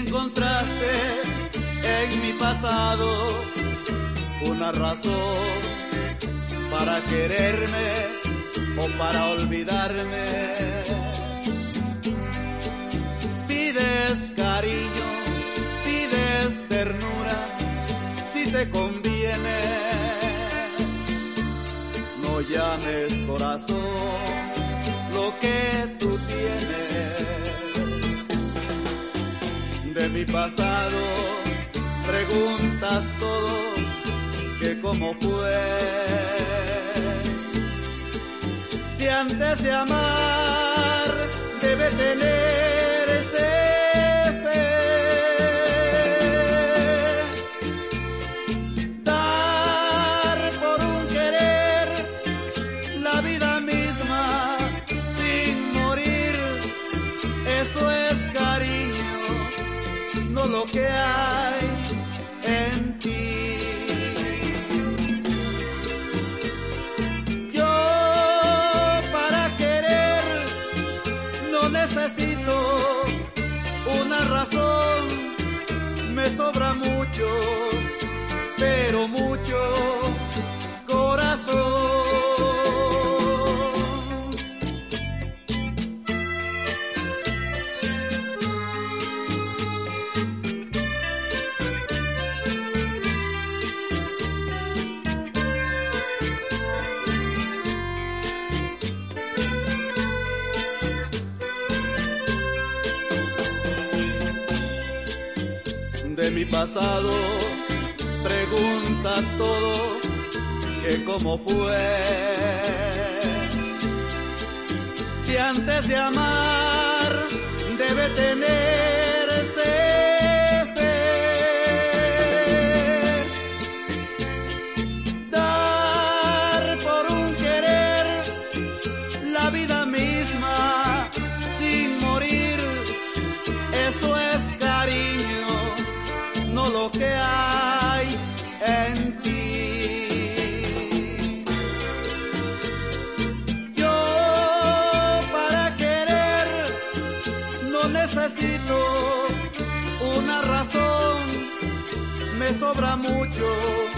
encontraste en mi pasado una razón para quererme o para olvidarme. Pides cariño, pides ternura, si te conviene. No llames corazón lo que tú tienes. De mi pasado preguntas todo, que cómo fue. Si antes de amar debe tenerse fe, dar por un querer la vida misma sin morir, eso es cariño, no lo que hay en ti. Yo para querer no necesito una razón, me sobra mucho, pero mucho corazón. De mi pasado preguntas todo, que cómo fue. Si antes de amar debe tenerse fe, dar por un querer la vida misma sin morir, eso es cariño, no lo que hay en ti. Yo para querer no necesito una razón, me sobra mucho,